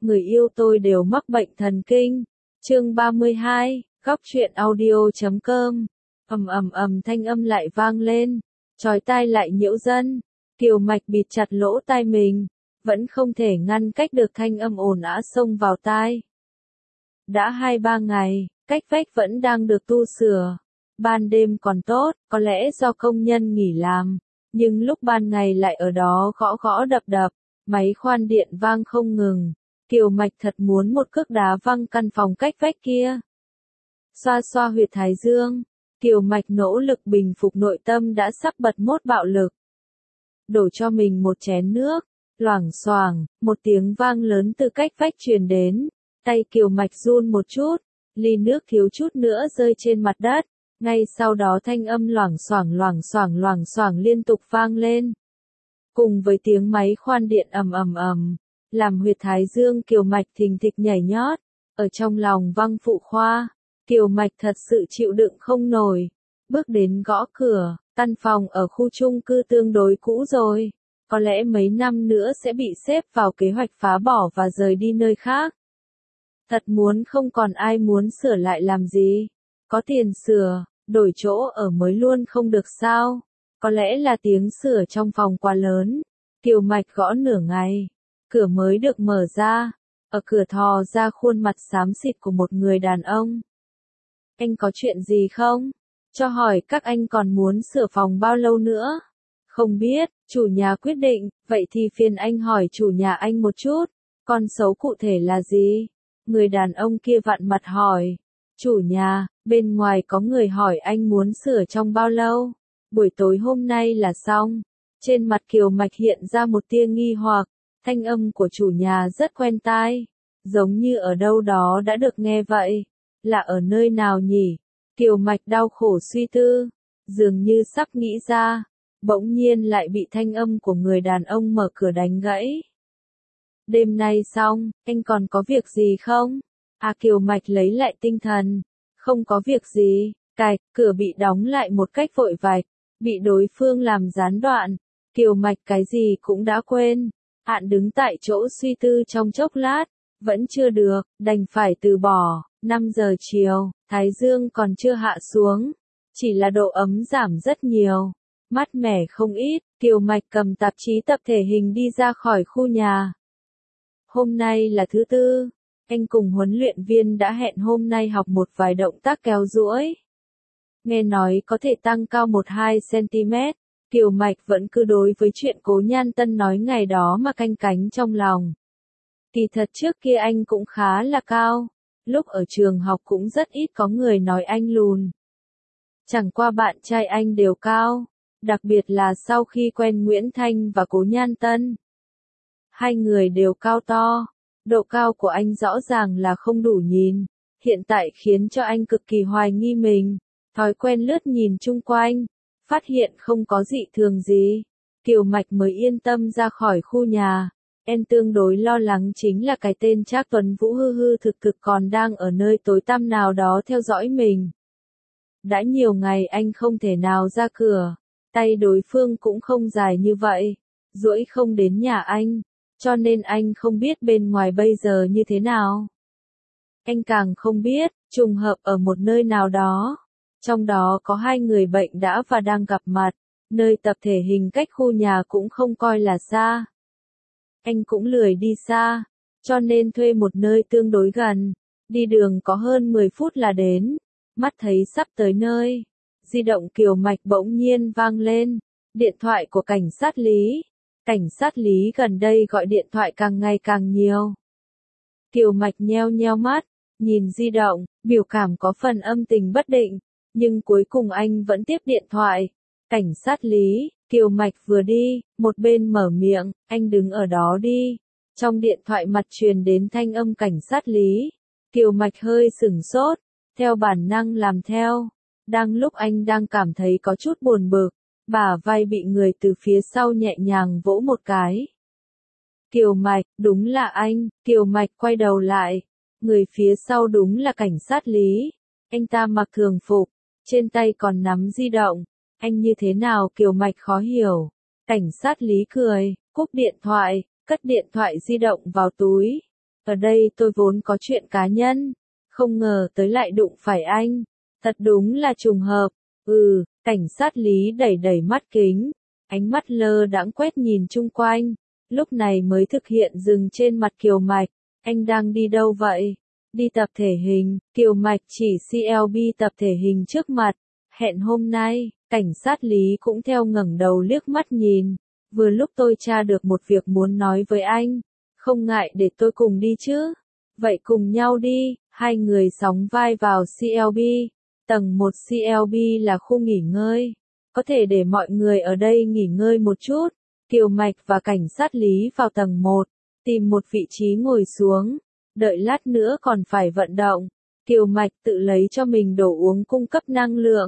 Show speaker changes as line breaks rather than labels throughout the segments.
người yêu tôi đều mắc bệnh thần kinh. Chương 32, góc truyện audio.com. Thanh âm lại vang lên, chói tai lại nhiễu dân. Kiều Mạch bịt chặt lỗ tai mình, vẫn không thể ngăn cách được thanh âm ồn ào xông vào tai. Đã 2-3 ngày, cách vách vẫn đang được tu sửa. Ban đêm còn tốt, có lẽ do công nhân nghỉ làm, nhưng lúc ban ngày lại ở đó gõ gõ đập đập, máy khoan điện vang không ngừng. Kiều Mạch thật muốn một cước đá văng căn phòng cách vách kia. Xoa xoa huyệt thái dương, Kiều Mạch nỗ lực bình phục nội tâm đã sắp bật mốt bạo lực. Đổ cho mình một chén nước, loảng xoảng, một tiếng vang lớn từ cách vách truyền đến. Tay Kiều Mạch run một chút, ly nước thiếu chút nữa rơi trên mặt đất. Ngay sau đó thanh âm loảng xoảng liên tục vang lên. Cùng với tiếng máy khoan điện ầm, làm huyệt thái dương Kiều Mạch thình thịch nhảy nhót. Ở trong lòng văng phụ khoa, Kiều Mạch thật sự chịu đựng không nổi. Bước đến gõ cửa, căn phòng ở khu chung cư tương đối cũ rồi. Có lẽ mấy năm nữa sẽ bị xếp vào kế hoạch phá bỏ và rời đi nơi khác. Thật muốn không còn ai muốn sửa lại làm gì. Có tiền sửa, đổi chỗ ở mới luôn không được sao. Có lẽ là tiếng sửa trong phòng quá lớn. Kiều Mạch gõ nửa ngày, cửa mới được mở ra. Ở cửa thò ra khuôn mặt xám xịt của một người đàn ông. Anh có chuyện gì không? Cho hỏi các anh còn muốn sửa phòng bao lâu nữa? Không biết, chủ nhà quyết định, vậy thì phiền anh hỏi chủ nhà anh một chút. Con số cụ thể là gì? Người đàn ông kia vặn mặt hỏi. Chủ nhà, bên ngoài có người hỏi anh muốn sửa trong bao lâu? Buổi tối hôm nay là xong. Trên mặt Kiều Mạch hiện ra một tia nghi hoặc, thanh âm của chủ nhà rất quen tai. Giống như ở đâu đó đã được nghe vậy. Là ở nơi nào nhỉ? Kiều Mạch đau khổ suy tư, dường như sắp nghĩ ra. Bỗng nhiên lại bị thanh âm của người đàn ông mở cửa đánh gãy. Đêm nay xong, anh còn có việc gì không? Kiều Mạch lấy lại tinh thần. Không có việc gì, cửa bị đóng lại một cách vội vạch, bị đối phương làm gián đoạn. Kiều Mạch cái gì cũng đã quên. Hạn đứng tại chỗ suy tư trong chốc lát, vẫn chưa được, đành phải từ bỏ. 5 giờ chiều, thái dương còn chưa hạ xuống, chỉ là độ ấm giảm rất nhiều. Mát mẻ không ít, Kiều Mạch cầm tạp chí tập thể hình đi ra khỏi khu nhà. Hôm nay là thứ Tư, anh cùng huấn luyện viên đã hẹn hôm nay học một vài động tác kéo duỗi. Nghe nói có thể tăng cao 1-2 cm, Kiều Mạch vẫn cứ đối với chuyện Cố Nhan Tân nói ngày đó mà canh cánh trong lòng. Kỳ thật trước kia anh cũng khá là cao, lúc ở trường học cũng rất ít có người nói anh lùn. Chẳng qua bạn trai anh đều cao. Đặc biệt là sau khi quen Nguyễn Thanh và Cố Nhan Tân. Hai người đều cao to. Độ cao của anh rõ ràng là không đủ nhìn. Hiện tại khiến cho anh cực kỳ hoài nghi mình. Thói quen lướt nhìn chung quanh. Phát hiện không có dị thường gì. Kiều Mạch mới yên tâm ra khỏi khu nhà. Em tương đối lo lắng chính là cái tên Trác Tuấn Vũ hư thực còn đang ở nơi tối tăm nào đó theo dõi mình. Đã nhiều ngày anh không thể nào ra cửa. Tay đối phương cũng không dài như vậy, duỗi không đến nhà anh, cho nên anh không biết bên ngoài bây giờ như thế nào. Anh càng không biết, trùng hợp ở một nơi nào đó, trong đó có 2 người bệnh đã và đang gặp mặt, nơi tập thể hình cách khu nhà cũng không coi là xa. Anh cũng lười đi xa, cho nên thuê một nơi tương đối gần, đi đường có hơn 10 phút là đến, mắt thấy sắp tới nơi. Di động Kiều Mạch bỗng nhiên vang lên, điện thoại của cảnh sát Lý. Cảnh sát Lý gần đây gọi điện thoại càng ngày càng nhiều. Kiều Mạch nheo nheo mắt, nhìn di động, biểu cảm có phần âm tình bất định, nhưng cuối cùng anh vẫn tiếp điện thoại. Cảnh sát Lý, Kiều Mạch vừa đi, một bên mở miệng, anh đứng ở đó đi. Trong điện thoại mặt truyền đến thanh âm cảnh sát Lý. Kiều Mạch hơi sửng sốt, theo bản năng làm theo. Đang lúc anh đang cảm thấy có chút buồn bực, bả vai bị người từ phía sau nhẹ nhàng vỗ một cái. Kiều Mạch, đúng là anh. Kiều Mạch quay đầu lại. Người phía sau đúng là cảnh sát Lý. Anh ta mặc thường phục, trên tay còn nắm di động. Anh như thế nào? Kiều Mạch khó hiểu. Cảnh sát Lý cười, cúp điện thoại, cất điện thoại di động vào túi. Ở đây tôi vốn có chuyện cá nhân, không ngờ tới lại đụng phải anh. Thật đúng là trùng hợp. Cảnh sát Lý đẩy đẩy mắt kính, ánh mắt lơ đãng quét nhìn chung quanh, lúc này mới thực hiện dừng trên mặt Kiều Mạch. Anh đang đi đâu vậy? Đi tập thể hình. Kiều Mạch chỉ CLB tập thể hình trước mặt. Hẹn hôm nay. Cảnh sát Lý cũng theo ngẩng đầu liếc mắt nhìn. Vừa lúc tôi tra được một việc muốn nói với anh. Không ngại để tôi cùng đi chứ? Vậy cùng nhau đi. Hai người sóng vai vào CLB. Tầng 1 CLB là khu nghỉ ngơi. Có thể để mọi người ở đây nghỉ ngơi một chút. Kiều Mạch và cảnh sát Lý vào tầng 1. Tìm một vị trí ngồi xuống. Đợi lát nữa còn phải vận động. Kiều Mạch tự lấy cho mình đồ uống cung cấp năng lượng.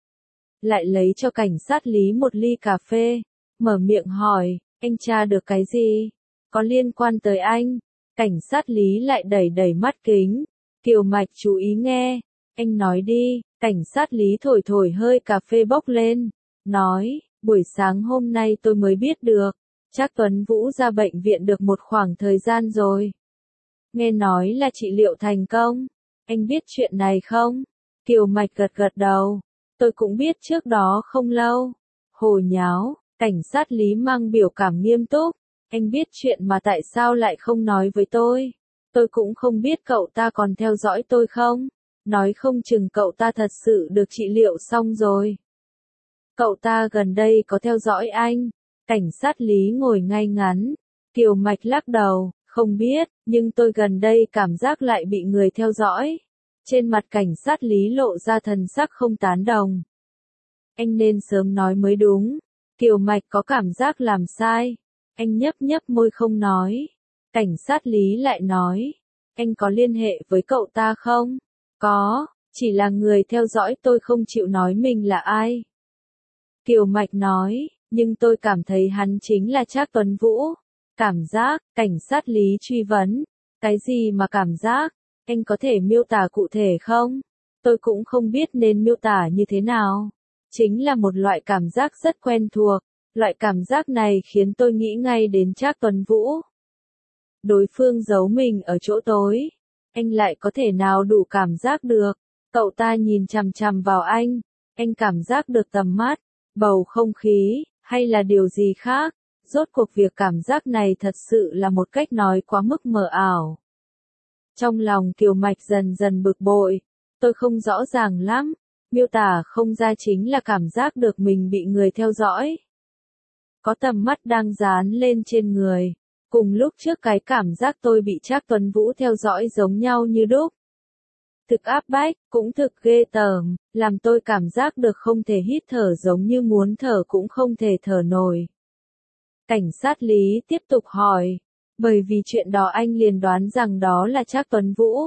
Lại lấy cho cảnh sát Lý một ly cà phê. Mở miệng hỏi, anh tra được cái gì? Có liên quan tới anh? Cảnh sát Lý lại đẩy đẩy mắt kính. Kiều Mạch chú ý nghe. Anh nói đi. Cảnh sát Lý thổi thổi hơi cà phê bốc lên. Nói, buổi sáng hôm nay tôi mới biết được. Trác Tuấn Vũ ra bệnh viện được một khoảng thời gian rồi. Nghe nói là trị liệu thành công. Anh biết chuyện này không? Kiều Mạch gật gật đầu. Tôi cũng biết trước đó không lâu. Hồ nháo, cảnh sát Lý mang biểu cảm nghiêm túc. Anh biết chuyện mà tại sao lại không nói với tôi? Tôi cũng không biết cậu ta còn theo dõi tôi không? Nói không chừng cậu ta thật sự được trị liệu xong rồi. Cậu ta gần đây có theo dõi anh? Cảnh sát Lý ngồi ngay ngắn. Kiều Mạch lắc đầu, không biết, nhưng tôi gần đây cảm giác lại bị người theo dõi. Trên mặt cảnh sát Lý lộ ra thần sắc không tán đồng. Anh nên sớm nói mới đúng. Kiều Mạch có cảm giác làm sai. Anh nhấp nhấp môi không nói. Cảnh sát Lý lại nói. Anh có liên hệ với cậu ta không? Có, chỉ là người theo dõi tôi không chịu nói mình là ai. Kiều Mạch nói, nhưng tôi cảm thấy hắn chính là Trác Tuấn Vũ. Cảm giác, cảnh sát Lý truy vấn. Cái gì mà cảm giác? Anh có thể miêu tả cụ thể không? Tôi cũng không biết nên miêu tả như thế nào. Chính là một loại cảm giác rất quen thuộc. Loại cảm giác này khiến tôi nghĩ ngay đến Trác Tuấn Vũ. Đối phương giấu mình ở chỗ tối. Anh lại có thể nào đủ cảm giác được? Cậu ta nhìn chằm chằm vào anh. Anh cảm giác được tầm mắt, bầu không khí, hay là điều gì khác? Rốt cuộc việc cảm giác này thật sự là một cách nói quá mức mờ ảo. Trong lòng Kiều Mạch dần dần bực bội. Tôi không rõ ràng lắm. Miêu tả không ra chính là cảm giác được mình bị người theo dõi. Có tầm mắt đang dán lên trên người. Cùng lúc trước cái cảm giác tôi bị Trác Tuấn Vũ theo dõi giống nhau như đúc. Thực áp bách, cũng thực ghê tởm, làm tôi cảm giác được không thể hít thở giống như muốn thở cũng không thể thở nổi. Cảnh sát Lý tiếp tục hỏi, bởi vì chuyện đó anh liền đoán rằng đó là Trác Tuấn Vũ.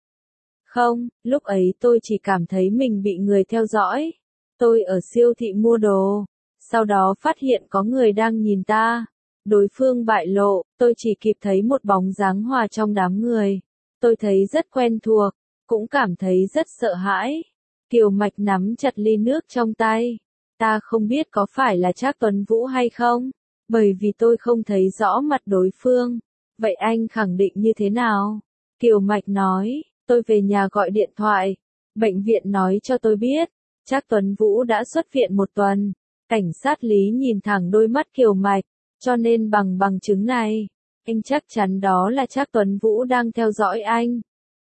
Không, lúc ấy tôi chỉ cảm thấy mình bị người theo dõi. Tôi ở siêu thị mua đồ, sau đó phát hiện có người đang nhìn ta. Đối phương bại lộ, tôi chỉ kịp thấy một bóng dáng hòa trong đám người. Tôi thấy rất quen thuộc, cũng cảm thấy rất sợ hãi. Kiều Mạch nắm chặt ly nước trong tay. Ta không biết có phải là Trác Tuấn Vũ hay không, bởi vì tôi không thấy rõ mặt đối phương. Vậy anh khẳng định như thế nào? Kiều Mạch nói, tôi về nhà gọi điện thoại. Bệnh viện nói cho tôi biết, Trác Tuấn Vũ đã xuất viện một tuần. Cảnh sát Lý nhìn thẳng đôi mắt Kiều Mạch, cho nên bằng chứng này, anh chắc chắn đó là Trác Tuấn Vũ đang theo dõi anh.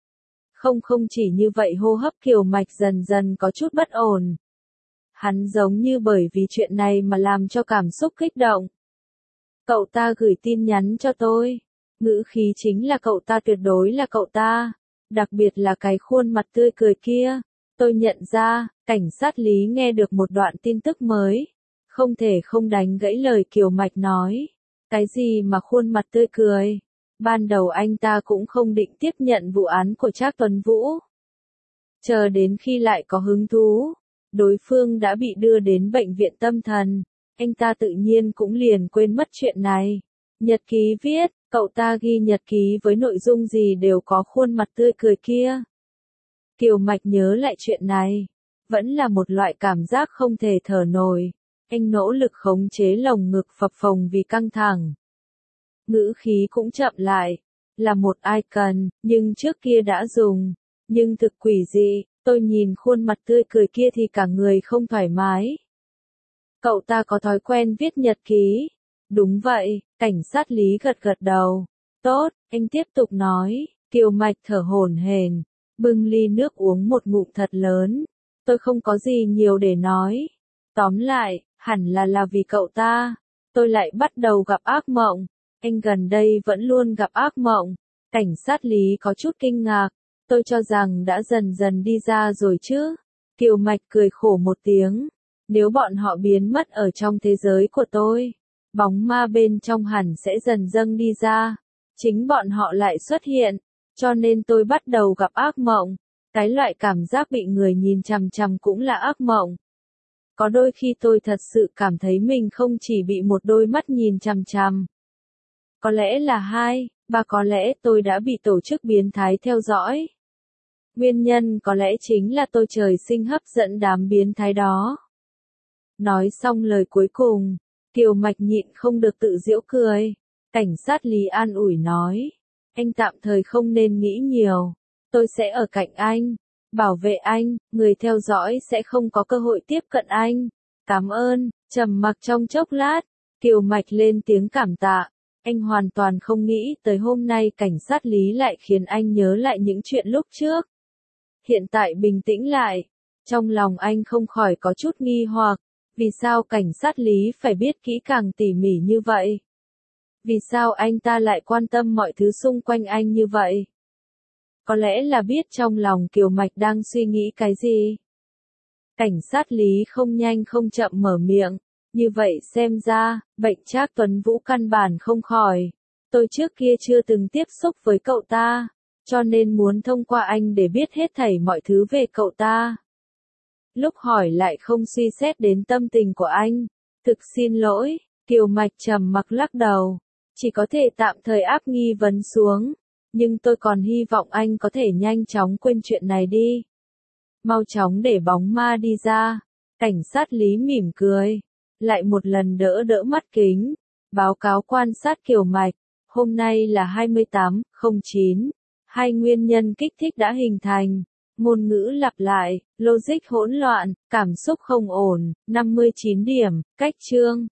Không chỉ như vậy, hô hấp Kiều Mạch dần dần có chút bất ổn. Hắn giống như bởi vì chuyện này mà làm cho cảm xúc kích động. Cậu ta gửi tin nhắn cho tôi. Ngữ khí chính là cậu ta, tuyệt đối là cậu ta. Đặc biệt là cái khuôn mặt tươi cười kia. Tôi nhận ra, cảnh sát Lý nghe được một đoạn tin tức mới. Không thể không đánh gãy lời Kiều Mạch nói. Cái gì mà khuôn mặt tươi cười? Ban đầu anh ta cũng không định tiếp nhận vụ án của Trác Tuấn Vũ. Chờ đến khi lại có hứng thú, đối phương đã bị đưa đến bệnh viện tâm thần, anh ta tự nhiên cũng liền quên mất chuyện này. Nhật ký viết, cậu ta ghi nhật ký với nội dung gì đều có khuôn mặt tươi cười kia. Kiều Mạch nhớ lại chuyện này, vẫn là một loại cảm giác không thể thở nổi. Anh nỗ lực khống chế lồng ngực phập phồng vì căng thẳng. Ngữ khí cũng chậm lại. là một icon, nhưng trước kia đã dùng. Nhưng thực quỷ dị, tôi nhìn khuôn mặt tươi cười kia thì cả người không thoải mái. Cậu ta có thói quen viết nhật ký. Đúng vậy, cảnh sát Lý gật gật đầu. Tốt, anh tiếp tục nói. Kiều Mạch thở hổn hển, bưng ly nước uống một ngụm thật lớn. Tôi không có gì nhiều để nói. Tóm lại, hẳn là vì cậu ta. Tôi lại bắt đầu gặp ác mộng. Anh gần đây vẫn luôn gặp ác mộng. Cảnh sát Lý có chút kinh ngạc. Tôi cho rằng đã dần dần đi ra rồi chứ. Kiều Mạch cười khổ một tiếng. Nếu bọn họ biến mất ở trong thế giới của tôi, bóng ma bên trong hẳn sẽ dần dâng đi ra. Chính bọn họ lại xuất hiện. Cho nên tôi bắt đầu gặp ác mộng. Cái loại cảm giác bị người nhìn chằm chằm cũng là ác mộng. Có đôi khi tôi thật sự cảm thấy mình không chỉ bị một đôi mắt nhìn chằm chằm. Có lẽ là hai, ba, có lẽ tôi đã bị tổ chức biến thái theo dõi. Nguyên nhân có lẽ chính là tôi trời sinh hấp dẫn đám biến thái đó. Nói xong lời cuối cùng, Kiều Mạch nhịn không được tự giễu cười. Cảnh sát Lý an ủi nói. Anh tạm thời không nên nghĩ nhiều. Tôi sẽ ở cạnh anh. Bảo vệ anh, người theo dõi sẽ không có cơ hội tiếp cận anh. Cảm ơn, trầm mặc trong chốc lát. Kiều Mạch lên tiếng cảm tạ. Anh hoàn toàn không nghĩ tới hôm nay cảnh sát Lý lại khiến anh nhớ lại những chuyện lúc trước. Hiện tại bình tĩnh lại. Trong lòng anh không khỏi có chút nghi hoặc. Vì sao cảnh sát Lý phải biết kỹ càng tỉ mỉ như vậy? Vì sao anh ta lại quan tâm mọi thứ xung quanh anh như vậy? Có lẽ là biết trong lòng Kiều Mạch đang suy nghĩ cái gì. Cảnh sát Lý không nhanh không chậm mở miệng. Như vậy xem ra, bệnh Trác Tuấn Vũ căn bản không khỏi. Tôi trước kia chưa từng tiếp xúc với cậu ta, cho nên muốn thông qua anh để biết hết thảy mọi thứ về cậu ta. Lúc hỏi lại không suy xét đến tâm tình của anh. Thực xin lỗi, Kiều Mạch trầm mặc lắc đầu. Chỉ có thể tạm thời áp nghi vấn xuống. Nhưng tôi còn hy vọng anh có thể nhanh chóng quên chuyện này đi. Mau chóng để bóng ma đi ra. Cảnh sát Lý mỉm cười. Lại một lần đỡ đỡ mắt kính. Báo cáo quan sát Kiều Mạch. Hôm nay là 28/09. Hai nguyên nhân kích thích đã hình thành. Ngôn ngữ lặp lại, logic hỗn loạn, cảm xúc không ổn, 59 điểm, cách chương.